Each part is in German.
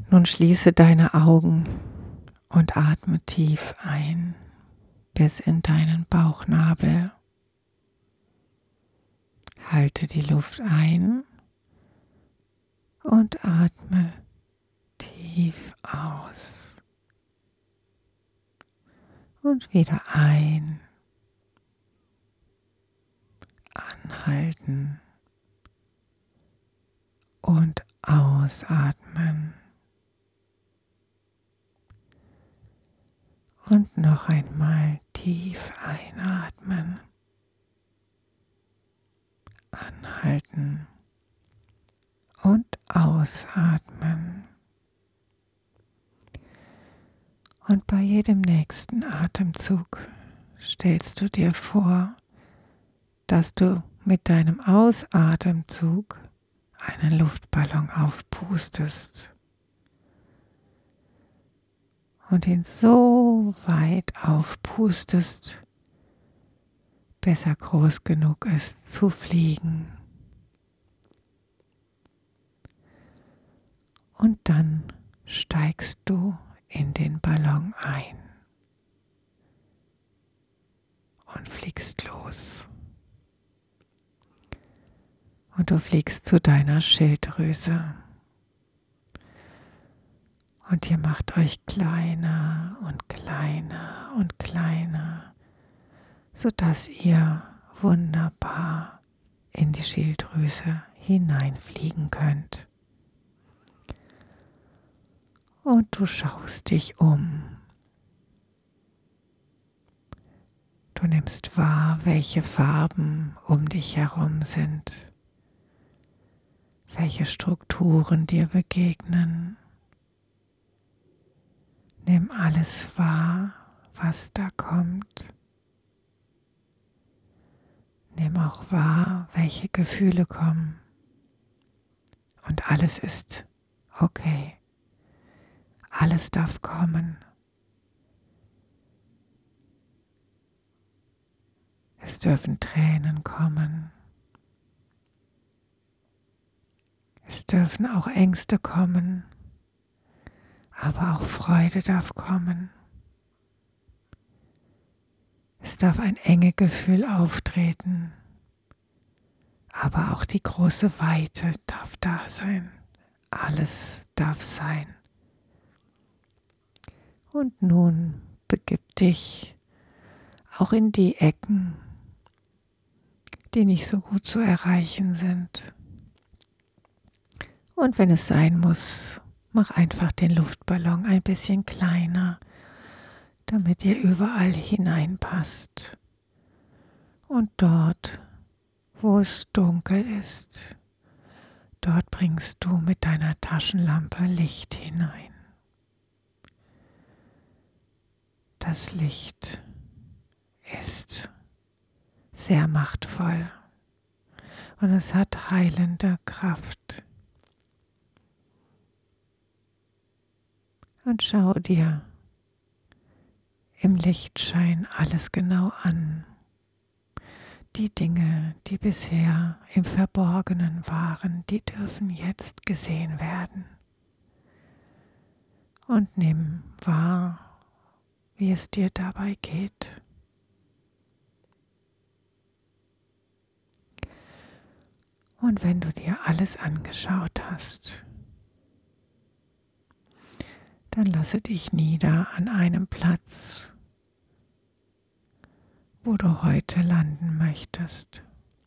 Nun schließe deine Augen und atme tief ein bis in deinen Bauchnabel. Halte die Luft ein und atme tief aus. Und wieder ein, anhalten und ausatmen. Und noch einmal tief einatmen, anhalten und ausatmen. Und bei jedem nächsten Atemzug stellst du dir vor, dass du mit deinem Ausatemzug einen Luftballon aufpustest und ihn so weit aufpustest, bis er groß genug ist zu fliegen. Und dann steigst du in den Ballon ein und fliegst los. Und du fliegst zu deiner Schilddrüse. Und ihr macht euch kleiner und kleiner und kleiner, sodass ihr wunderbar in die Schilddrüse hineinfliegen könnt. Und du schaust dich um. Du nimmst wahr, welche Farben um dich herum sind, welche Strukturen dir begegnen. Nimm alles wahr, was da kommt. Nimm auch wahr, welche Gefühle kommen. Und alles ist okay. Alles darf kommen. Es dürfen Tränen kommen. Es dürfen auch Ängste kommen. Aber auch Freude darf kommen. Es darf ein enge Gefühl auftreten. Aber auch die große Weite darf da sein. Alles darf sein. Und nun begib dich auch in die Ecken, die nicht so gut zu erreichen sind. Und wenn es sein muss, mach einfach den Luftballon ein bisschen kleiner, damit ihr überall hineinpasst. Und dort, wo es dunkel ist, dort bringst du mit deiner Taschenlampe Licht hinein. Das Licht ist sehr machtvoll und es hat heilende Kraft. Und schau dir im Lichtschein alles genau an. Die Dinge, die bisher im Verborgenen waren, die dürfen jetzt gesehen werden. Und nimm wahr, wie es dir dabei geht. Und wenn du dir alles angeschaut hast, dann lasse dich nieder an einem Platz, wo du heute landen möchtest.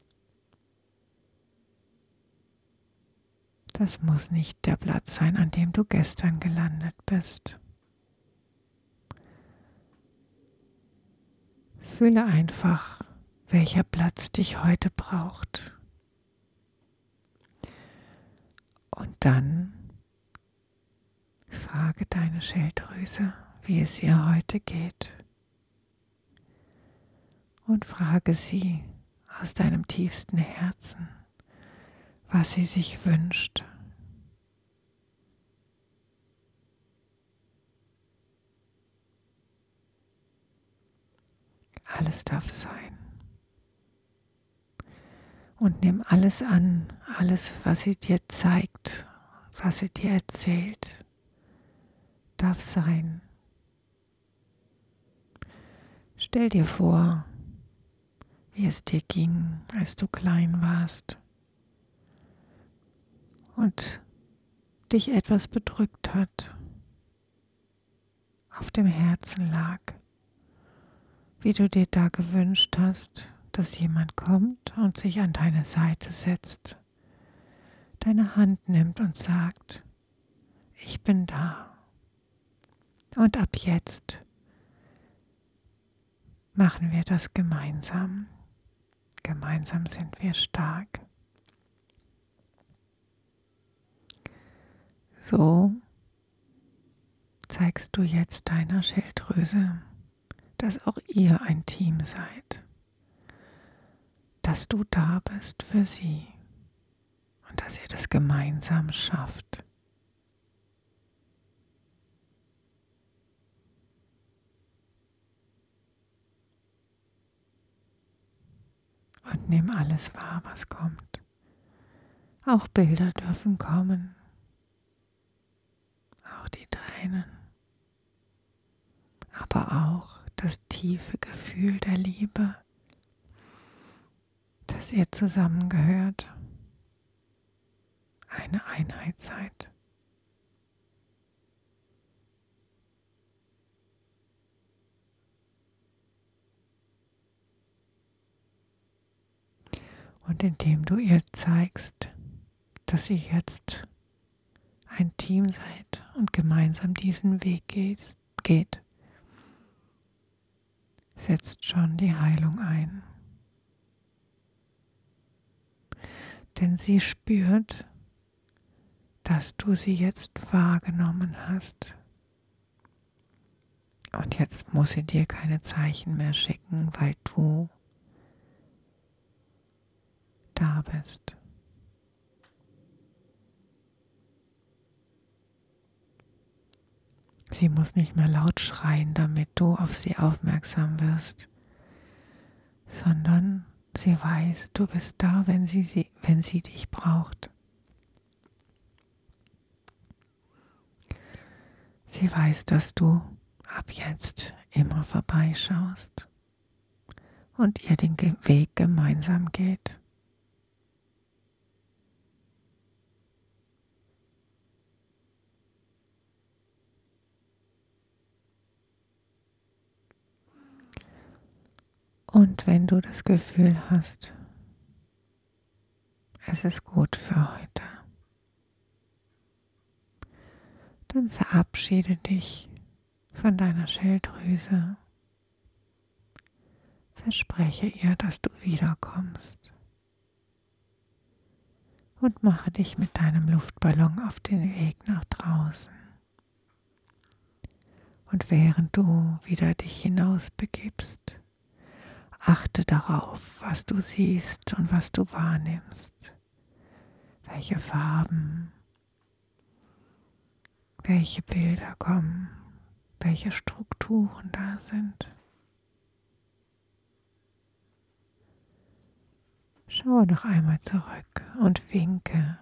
Das muss nicht der Platz sein, an dem du gestern gelandet bist. Fühle einfach, welcher Platz dich heute braucht. Und dann frage deine Schilddrüse, wie es ihr heute geht. Und frage sie aus deinem tiefsten Herzen, was sie sich wünscht. Alles darf sein. Und nimm alles an, alles, was sie dir zeigt, was sie dir erzählt. darf sein. Stell dir vor, wie es dir ging, als du klein warst und dich etwas bedrückt hat, auf dem Herzen lag, wie du dir da gewünscht hast, dass jemand kommt und sich an deine Seite setzt, deine Hand nimmt und sagt, ich bin da. Und ab jetzt machen wir das gemeinsam. Gemeinsam sind wir stark. So zeigst du jetzt deiner Schilddrüse, dass auch ihr ein Team seid, dass du da bist für sie und dass ihr das gemeinsam schafft. Und nimm alles wahr, was kommt. Auch Bilder dürfen kommen, auch die Tränen, aber auch das tiefe Gefühl der Liebe, dass ihr zusammengehört, eine Einheit seid. Und indem du ihr zeigst, dass ihr jetzt ein Team seid und gemeinsam diesen Weg geht, setzt schon die Heilung ein. Denn sie spürt, dass du sie jetzt wahrgenommen hast. Und jetzt muss sie dir keine Zeichen mehr schicken, weil du da bist. Sie muss nicht mehr laut schreien, damit du auf sie aufmerksam wirst, sondern sie weiß, du bist da, wenn sie dich braucht. Sie weiß, dass du ab jetzt immer vorbeischaust und ihr den Weg gemeinsam geht. Und wenn du das Gefühl hast, es ist gut für heute, dann verabschiede dich von deiner Schilddrüse. Verspreche ihr, dass du wiederkommst. Und mache dich mit deinem Luftballon auf den Weg nach draußen. Und während du wieder dich hinaus begibst, achte darauf, was du siehst und was du wahrnimmst. Welche Farben, welche Bilder kommen, welche Strukturen da sind. Schaue noch einmal zurück und winke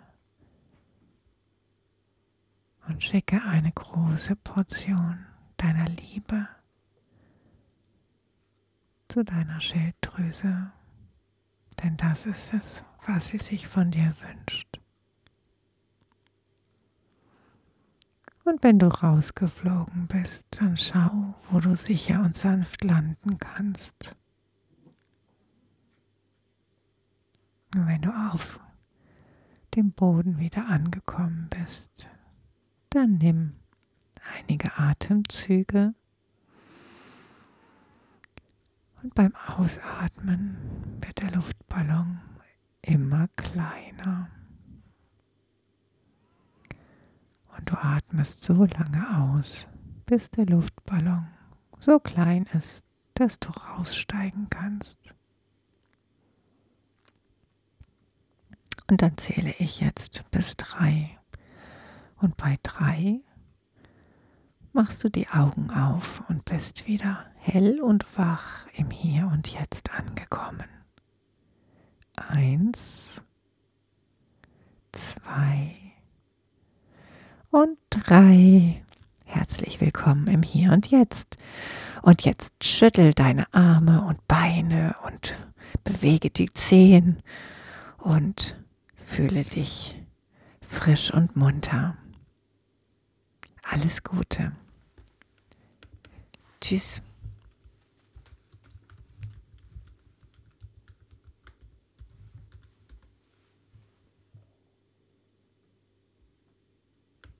und schicke eine große Portion deiner Liebe zu deiner Schilddrüse, denn das ist es, was sie sich von dir wünscht. Und wenn du rausgeflogen bist, dann schau, wo du sicher und sanft landen kannst. Und wenn du auf dem Boden wieder angekommen bist, dann nimm einige Atemzüge und beim Ausatmen wird der Luftballon immer kleiner. Und du atmest so lange aus, bis der Luftballon so klein ist, dass du raussteigen kannst. Und dann zähle ich jetzt bis 3. Und bei 3 machst du die Augen auf und bist wieder hell und wach im Hier und Jetzt angekommen. 1, 2 und 3. Herzlich willkommen im Hier und Jetzt. Und jetzt schüttel deine Arme und Beine und bewege die Zehen und fühle dich frisch und munter. Alles Gute. Tschüss.